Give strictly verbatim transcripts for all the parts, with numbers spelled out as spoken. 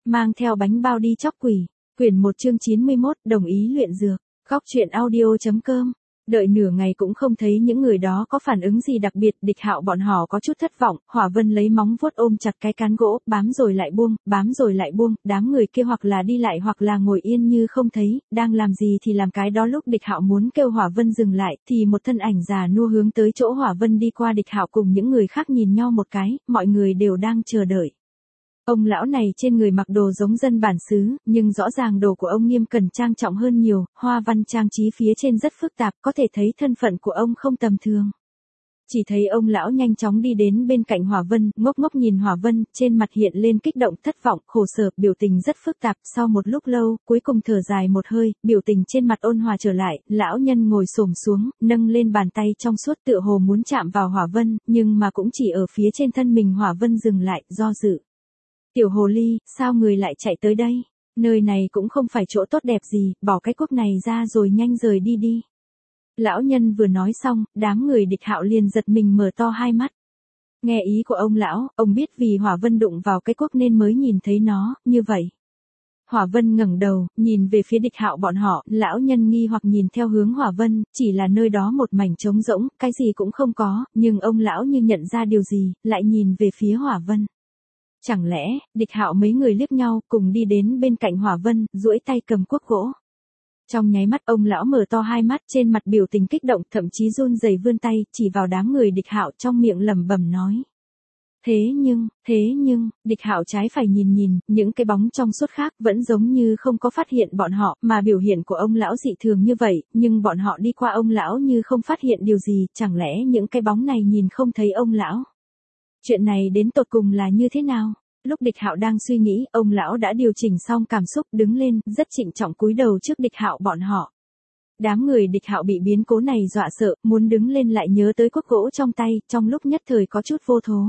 mang theo bánh bao đi chóc quỷ. Quyển một chương chín mươi mốt, đồng ý luyện dược. Góc truyện audio.com. Đợi nửa ngày cũng không thấy những người đó có phản ứng gì đặc biệt, Địch Hạo bọn họ có chút thất vọng. Hỏa Vân lấy móng vuốt ôm chặt cái cán gỗ, bám rồi lại buông, bám rồi lại buông, đám người kia hoặc là đi lại hoặc là ngồi yên như không thấy, đang làm gì thì làm cái đó. Lúc Địch Hạo muốn kêu Hỏa Vân dừng lại, thì một thân ảnh già nua hướng tới chỗ Hỏa Vân đi qua. Địch Hạo cùng những người khác nhìn nhau một cái, mọi người đều đang chờ đợi. Ông lão này trên người mặc đồ giống dân bản xứ, nhưng rõ ràng đồ của ông nghiêm cẩn trang trọng hơn nhiều, hoa văn trang trí phía trên rất phức tạp, có thể thấy thân phận của ông không tầm thường. Chỉ thấy ông lão nhanh chóng đi đến bên cạnh Hỏa Vân, ngốc ngốc nhìn Hỏa Vân, trên mặt hiện lên kích động, thất vọng, khổ sở, biểu tình rất phức tạp. Sau một lúc lâu, cuối cùng thở dài một hơi, biểu tình trên mặt ôn hòa trở lại. Lão nhân ngồi xổm xuống, nâng lên bàn tay trong suốt tựa hồ muốn chạm vào Hỏa Vân, nhưng mà cũng chỉ ở phía trên thân mình Hỏa Vân dừng lại, do dự. Tiểu hồ ly, sao người lại chạy tới đây? Nơi này cũng không phải chỗ tốt đẹp gì, bỏ cái cúp này ra rồi nhanh rời đi đi. Lão nhân vừa nói xong, đám người Địch Hạo liền giật mình mở to hai mắt. Nghe ý của ông lão, ông biết vì Hỏa Vân đụng vào cái cúp nên mới nhìn thấy nó, như vậy. Hỏa Vân ngẩng đầu, nhìn về phía Địch Hạo bọn họ, lão nhân nghi hoặc nhìn theo hướng Hỏa Vân, chỉ là nơi đó một mảnh trống rỗng, cái gì cũng không có, nhưng ông lão như nhận ra điều gì, lại nhìn về phía Hỏa Vân. Chẳng lẽ, Địch Hạo mấy người liếc nhau, cùng đi đến bên cạnh Hỏa Vân, duỗi tay cầm cuốc gỗ. Trong nháy mắt ông lão mở to hai mắt, trên mặt biểu tình kích động, thậm chí run rẩy vươn tay, chỉ vào đám người Địch Hạo, trong miệng lẩm bẩm nói. Thế nhưng, thế nhưng, Địch Hạo trái phải nhìn nhìn, những cái bóng trong suốt khác vẫn giống như không có phát hiện bọn họ, mà biểu hiện của ông lão dị thường như vậy, nhưng bọn họ đi qua ông lão như không phát hiện điều gì, chẳng lẽ những cái bóng này nhìn không thấy ông lão? Chuyện này đến tột cùng là như thế nào? Lúc Địch Hạo đang suy nghĩ, ông lão đã điều chỉnh xong cảm xúc, đứng lên, rất trịnh trọng cúi đầu trước Địch Hạo bọn họ. Đám người Địch Hạo bị biến cố này dọa sợ, muốn đứng lên lại nhớ tới cuốc gỗ trong tay, trong lúc nhất thời có chút vô thố.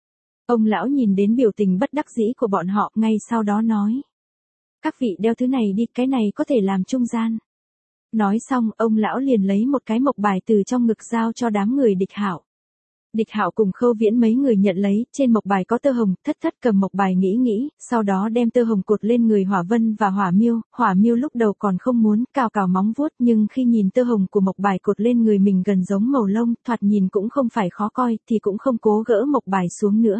Ông lão nhìn đến biểu tình bất đắc dĩ của bọn họ, ngay sau đó nói. Các vị đeo thứ này đi, cái này có thể làm trung gian. Nói xong, ông lão liền lấy một cái mộc bài từ trong ngực giao cho đám người Địch Hạo. Địch Hạo cùng Khâu Viễn mấy người nhận lấy, trên mộc bài có tơ hồng, thất thất cầm mộc bài nghĩ nghĩ, sau đó đem tơ hồng cột lên người Hỏa Vân và Hỏa Miêu. Hỏa Miêu lúc đầu còn không muốn, cào cào móng vuốt, nhưng khi nhìn tơ hồng của mộc bài cột lên người mình gần giống màu lông, thoạt nhìn cũng không phải khó coi, thì cũng không cố gỡ mộc bài xuống nữa.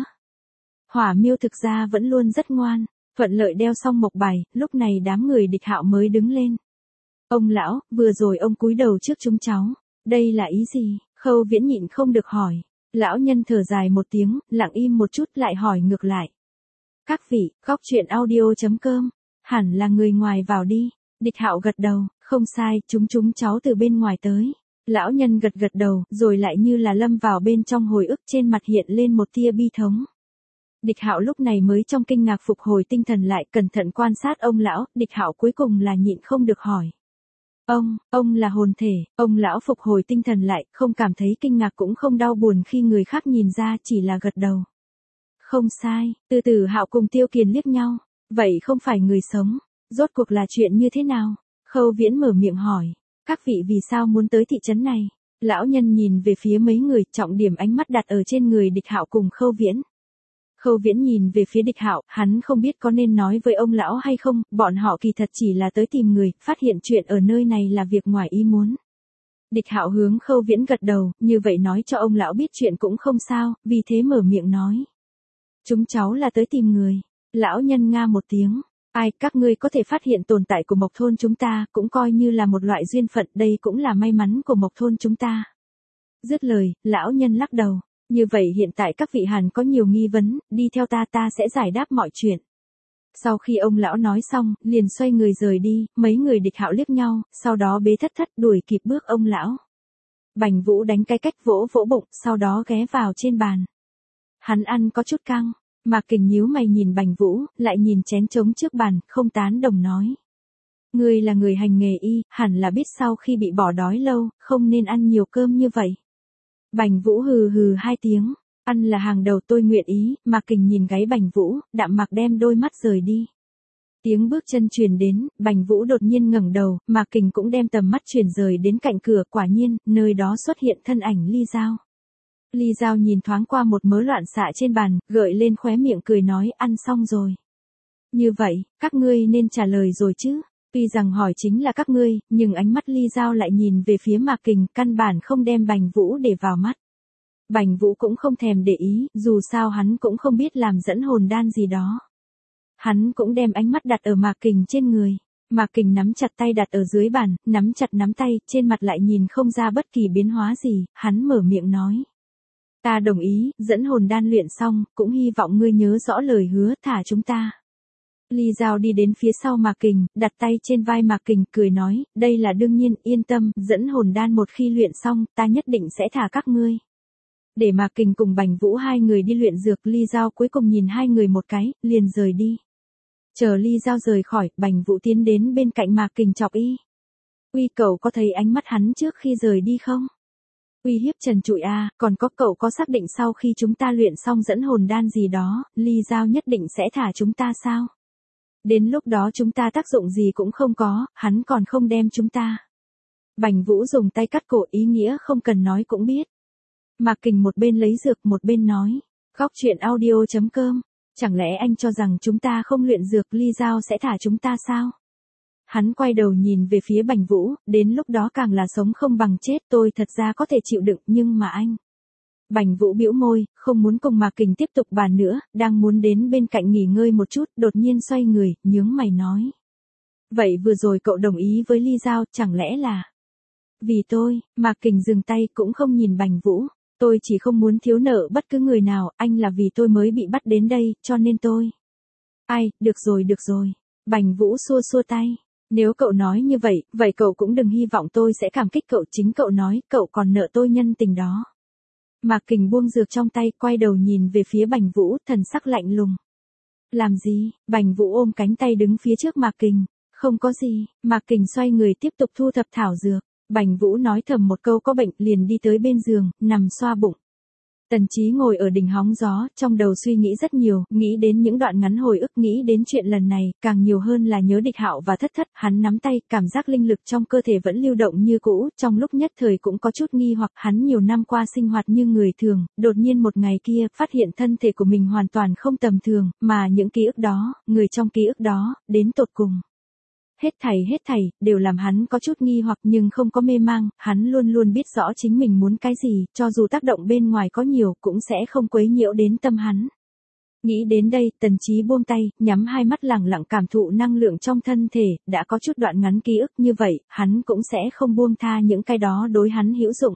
Hỏa Miêu thực ra vẫn luôn rất ngoan, thuận lợi đeo xong mộc bài, lúc này đám người Địch Hạo mới đứng lên. Ông lão, vừa rồi ông cúi đầu trước chúng cháu, đây là ý gì? Khâu Viễn nhịn không được hỏi. Lão nhân thở dài một tiếng, lặng im một chút lại hỏi ngược lại. Các vị, góc truyện audio.com, hẳn là người ngoài vào đi. Địch Hạo gật đầu, không sai, chúng chúng cháu từ bên ngoài tới. Lão nhân gật gật đầu, rồi lại như là lâm vào bên trong hồi ức, trên mặt hiện lên một tia bi thống. Địch Hạo lúc này mới trong kinh ngạc phục hồi tinh thần lại, cẩn thận quan sát ông lão. Địch Hạo cuối cùng là nhịn không được hỏi. Ông, ông là hồn thể. Ông lão phục hồi tinh thần lại, không cảm thấy kinh ngạc cũng không đau buồn khi người khác nhìn ra, chỉ là gật đầu. Không sai, từ từ Hạo cùng Tiêu Kiền liếc nhau. Vậy không phải người sống, rốt cuộc là chuyện như thế nào? Khâu Viễn mở miệng hỏi. Các vị vì sao muốn tới thị trấn này? Lão nhân nhìn về phía mấy người, trọng điểm ánh mắt đặt ở trên người Địch Hạo cùng Khâu Viễn. Khâu Viễn nhìn về phía Địch Hạo, hắn không biết có nên nói với ông lão hay không, bọn họ kỳ thật chỉ là tới tìm người, phát hiện chuyện ở nơi này là việc ngoài ý muốn. Địch Hạo hướng Khâu Viễn gật đầu, như vậy nói cho ông lão biết chuyện cũng không sao, vì thế mở miệng nói. Chúng cháu là tới tìm người. Lão nhân nga một tiếng. Ai, các ngươi có thể phát hiện tồn tại của Mộc thôn chúng ta, cũng coi như là một loại duyên phận, đây cũng là may mắn của Mộc thôn chúng ta. Dứt lời, lão nhân lắc đầu. Như vậy hiện tại các vị hàn có nhiều nghi vấn, đi theo ta ta sẽ giải đáp mọi chuyện. Sau khi ông lão nói xong, liền xoay người rời đi, mấy người Địch Hạo liếc nhau, sau đó bế thất thất đuổi kịp bước ông lão. Bành Vũ đánh cái cách vỗ vỗ bụng, sau đó ghé vào trên bàn. Hắn ăn có chút căng, Mạc Kình nhíu mày nhìn Bành Vũ, lại nhìn chén trống trước bàn, không tán đồng nói. Ngươi là người hành nghề y, hẳn là biết sau khi bị bỏ đói lâu, không nên ăn nhiều cơm như vậy. Bành Vũ hừ hừ hai tiếng, ăn là hàng đầu tôi nguyện ý. Mạc Kình nhìn gáy Bành Vũ, đạm mạc đem đôi mắt rời đi. Tiếng bước chân truyền đến, Bành Vũ đột nhiên ngẩng đầu, Mạc Kình cũng đem tầm mắt chuyển rời đến cạnh cửa, quả nhiên, nơi đó xuất hiện thân ảnh Ly Giao. Ly Giao nhìn thoáng qua một mớ loạn xạ trên bàn, gợi lên khóe miệng cười nói ăn xong rồi. Như vậy, các ngươi nên trả lời rồi chứ. Tuy rằng hỏi chính là các ngươi, nhưng ánh mắt Ly Giao lại nhìn về phía Mạc Kình, căn bản không đem Bành Vũ để vào mắt. Bành Vũ cũng không thèm để ý, dù sao hắn cũng không biết làm dẫn hồn đan gì đó. Hắn cũng đem ánh mắt đặt ở Mạc Kình trên người. Mạc Kình nắm chặt tay đặt ở dưới bàn, nắm chặt nắm tay, trên mặt lại nhìn không ra bất kỳ biến hóa gì, hắn mở miệng nói. Ta đồng ý, dẫn hồn đan luyện xong, cũng hy vọng ngươi nhớ rõ lời hứa, thả chúng ta. Ly Giao đi đến phía sau Mạc Kình, đặt tay trên vai Mạc Kình, cười nói, đây là đương nhiên, yên tâm, dẫn hồn đan một khi luyện xong, ta nhất định sẽ thả các ngươi. Để Mạc Kình cùng Bành Vũ hai người đi luyện dược, Ly Giao cuối cùng nhìn hai người một cái, liền rời đi. Chờ Ly Giao rời khỏi, Bành Vũ tiến đến bên cạnh Mạc Kình chọc y. Uy, cậu có thấy ánh mắt hắn trước khi rời đi không? Uy hiếp trần trụi à, còn có cậu có xác định sau khi chúng ta luyện xong dẫn hồn đan gì đó, Ly Giao nhất định sẽ thả chúng ta sao? Đến lúc đó chúng ta tác dụng gì cũng không có, hắn còn không đem chúng ta. Bành Vũ dùng tay cắt cổ, ý nghĩa không cần nói cũng biết. Mạc Kình một bên lấy dược một bên nói. Góc truyện audio chấm com. Chẳng lẽ anh cho rằng chúng ta không luyện dược, Ly Giao sẽ thả chúng ta sao? Hắn quay đầu nhìn về phía Bành Vũ, đến lúc đó càng là sống không bằng chết, tôi thật ra có thể chịu đựng, nhưng mà anh. Bành Vũ bĩu môi, không muốn cùng Mạc Kình tiếp tục bàn nữa, đang muốn đến bên cạnh nghỉ ngơi một chút, đột nhiên xoay người, nhướng mày nói. Vậy vừa rồi cậu đồng ý với Ly Giao, chẳng lẽ là... Vì tôi, Mạc Kình dừng tay cũng không nhìn Bành Vũ. Tôi chỉ không muốn thiếu nợ bất cứ người nào, anh là vì tôi mới bị bắt đến đây, cho nên tôi. Ai, được rồi được rồi. Bành Vũ xua xua tay. Nếu cậu nói như vậy, vậy cậu cũng đừng hy vọng tôi sẽ cảm kích cậu, chính cậu nói, cậu còn nợ tôi nhân tình đó. Mạc Kình buông dược trong tay, quay đầu nhìn về phía Bành Vũ, thần sắc lạnh lùng. Làm gì? Bành Vũ ôm cánh tay đứng phía trước Mạc Kình. Không có gì, Mạc Kình xoay người tiếp tục thu thập thảo dược. Bành Vũ nói thầm một câu có bệnh, liền đi tới bên giường, nằm xoa bụng. Tần Chí ngồi ở đỉnh hóng gió, trong đầu suy nghĩ rất nhiều, nghĩ đến những đoạn ngắn hồi ức, nghĩ đến chuyện lần này, càng nhiều hơn là nhớ Địch Hạo và Thất Thất, hắn nắm tay, cảm giác linh lực trong cơ thể vẫn lưu động như cũ, trong lúc nhất thời cũng có chút nghi hoặc, hắn nhiều năm qua sinh hoạt như người thường, đột nhiên một ngày kia, phát hiện thân thể của mình hoàn toàn không tầm thường, mà những ký ức đó, người trong ký ức đó, đến tột cùng. Hết thảy hết thảy, đều làm hắn có chút nghi hoặc nhưng không có mê mang, hắn luôn luôn biết rõ chính mình muốn cái gì, cho dù tác động bên ngoài có nhiều, cũng sẽ không quấy nhiễu đến tâm hắn. Nghĩ đến đây, Tần Chí buông tay, nhắm hai mắt lặng lặng cảm thụ năng lượng trong thân thể, đã có chút đoạn ngắn ký ức như vậy, hắn cũng sẽ không buông tha những cái đó đối hắn hữu dụng.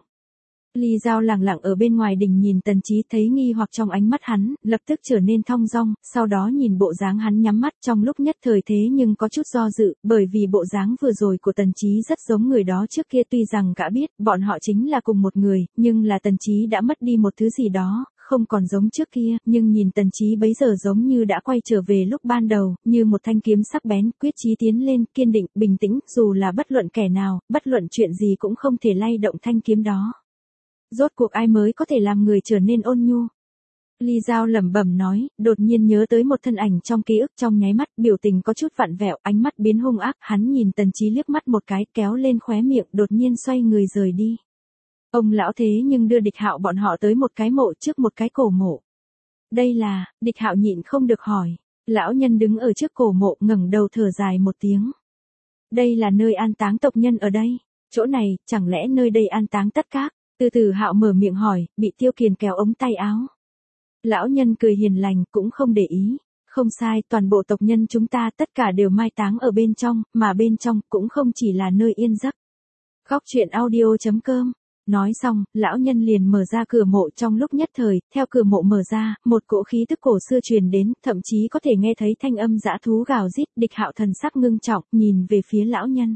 Ly Giao lặng lặng ở bên ngoài đình nhìn Tần Chí, thấy nghi hoặc trong ánh mắt hắn, lập tức trở nên thong dong, sau đó nhìn bộ dáng hắn nhắm mắt trong lúc nhất thời thế nhưng có chút do dự, bởi vì bộ dáng vừa rồi của Tần Chí rất giống người đó trước kia, tuy rằng gã biết, bọn họ chính là cùng một người, nhưng là Tần Chí đã mất đi một thứ gì đó, không còn giống trước kia, nhưng nhìn Tần Chí bấy giờ giống như đã quay trở về lúc ban đầu, như một thanh kiếm sắc bén, quyết chí tiến lên, kiên định, bình tĩnh, dù là bất luận kẻ nào, bất luận chuyện gì cũng không thể lay động thanh kiếm đó. Rốt cuộc ai mới có thể làm người trở nên ôn nhu? Ly Giao lẩm bẩm nói, đột nhiên nhớ tới một thân ảnh trong ký ức, trong nháy mắt, biểu tình có chút vặn vẹo, ánh mắt biến hung ác, hắn nhìn Tần Chí liếc mắt một cái, kéo lên khóe miệng, đột nhiên xoay người rời đi. Ông lão thế nhưng đưa Địch Hạo bọn họ tới một cái mộ trước một cái cổ mộ. Đây là, Địch Hạo nhịn không được hỏi. Lão nhân đứng ở trước cổ mộ, ngẩng đầu thở dài một tiếng. Đây là nơi an táng tộc nhân ở đây. Chỗ này, chẳng lẽ nơi đây an táng tất các? Từ từ Hạo mở miệng hỏi, bị Tiêu Kiền kéo ống tay áo. Lão nhân cười hiền lành, cũng không để ý. Không sai, toàn bộ tộc nhân chúng ta tất cả đều mai táng ở bên trong, mà bên trong cũng không chỉ là nơi yên giấc. Góc truyện audio chấm com. Nói xong, lão nhân liền mở ra cửa mộ, trong lúc nhất thời, theo cửa mộ mở ra, một cỗ khí tức cổ xưa truyền đến, thậm chí có thể nghe thấy thanh âm dã thú gào rít. Địch Hạo thần sắc ngưng trọng, nhìn về phía lão nhân.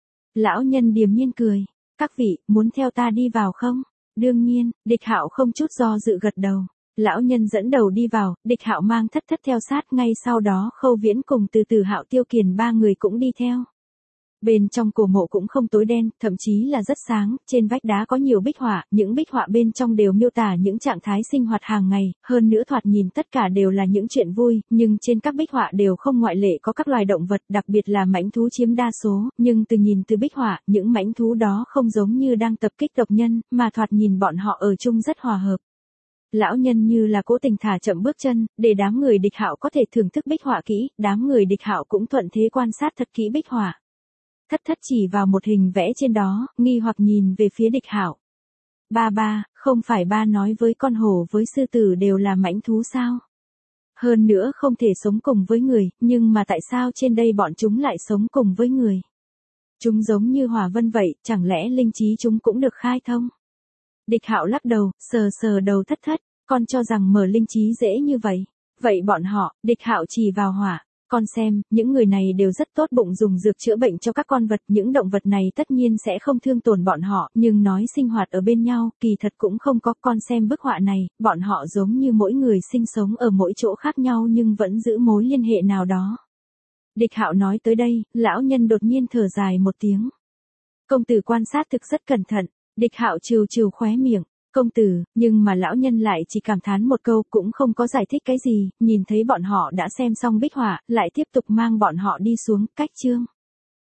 Lão nhân điềm nhiên cười. Các vị, muốn theo ta đi vào không? Đương nhiên, Địch Hạo không chút do dự gật đầu. Lão nhân dẫn đầu đi vào, Địch Hạo mang Thất Thất theo sát, ngay sau đó Khâu Viễn cùng Từ Từ Hạo Tiêu Kiền ba người cũng đi theo. Bên trong cổ mộ cũng không tối đen, thậm chí là rất sáng, trên vách đá có nhiều bích họa, những bích họa bên trong đều miêu tả những trạng thái sinh hoạt hàng ngày, hơn nữa thoạt nhìn tất cả đều là những chuyện vui, nhưng trên các bích họa đều không ngoại lệ có các loài động vật, đặc biệt là mãnh thú chiếm đa số, nhưng từ nhìn từ bích họa, những mãnh thú đó không giống như đang tập kích tộc nhân, mà thoạt nhìn bọn họ ở chung rất hòa hợp. Lão nhân như là cố tình thả chậm bước chân, để đám người địch hạo có thể thưởng thức bích họa kỹ, đám người địch hạo cũng thuận thế quan sát thật kỹ bích họa. Thất thất chỉ vào một hình vẽ trên đó, nghi hoặc nhìn về phía địch hạo. Ba ba, không phải ba nói với con hổ với sư tử đều là mãnh thú sao? Hơn nữa không thể sống cùng với người, nhưng mà tại sao trên đây bọn chúng lại sống cùng với người? Chúng giống như hỏa vân vậy, chẳng lẽ linh trí chúng cũng được khai thông? Địch hạo lắc đầu, sờ sờ đầu thất thất, con cho rằng mở linh trí dễ như vậy. Vậy bọn họ, địch hạo chỉ vào hỏa. Con xem, những người này đều rất tốt bụng dùng dược chữa bệnh cho các con vật, những động vật này tất nhiên sẽ không thương tổn bọn họ, nhưng nói sinh hoạt ở bên nhau, kỳ thật cũng không có. Con xem bức họa này, bọn họ giống như mỗi người sinh sống ở mỗi chỗ khác nhau nhưng vẫn giữ mối liên hệ nào đó. Địch hạo nói tới đây, lão nhân đột nhiên thở dài một tiếng. Công tử quan sát thực rất cẩn thận, địch hạo trừ trừ khóe miệng. Công tử, nhưng mà lão nhân lại chỉ cảm thán một câu cũng không có giải thích cái gì, nhìn thấy bọn họ đã xem xong bích họa, lại tiếp tục mang bọn họ đi xuống, cách chương.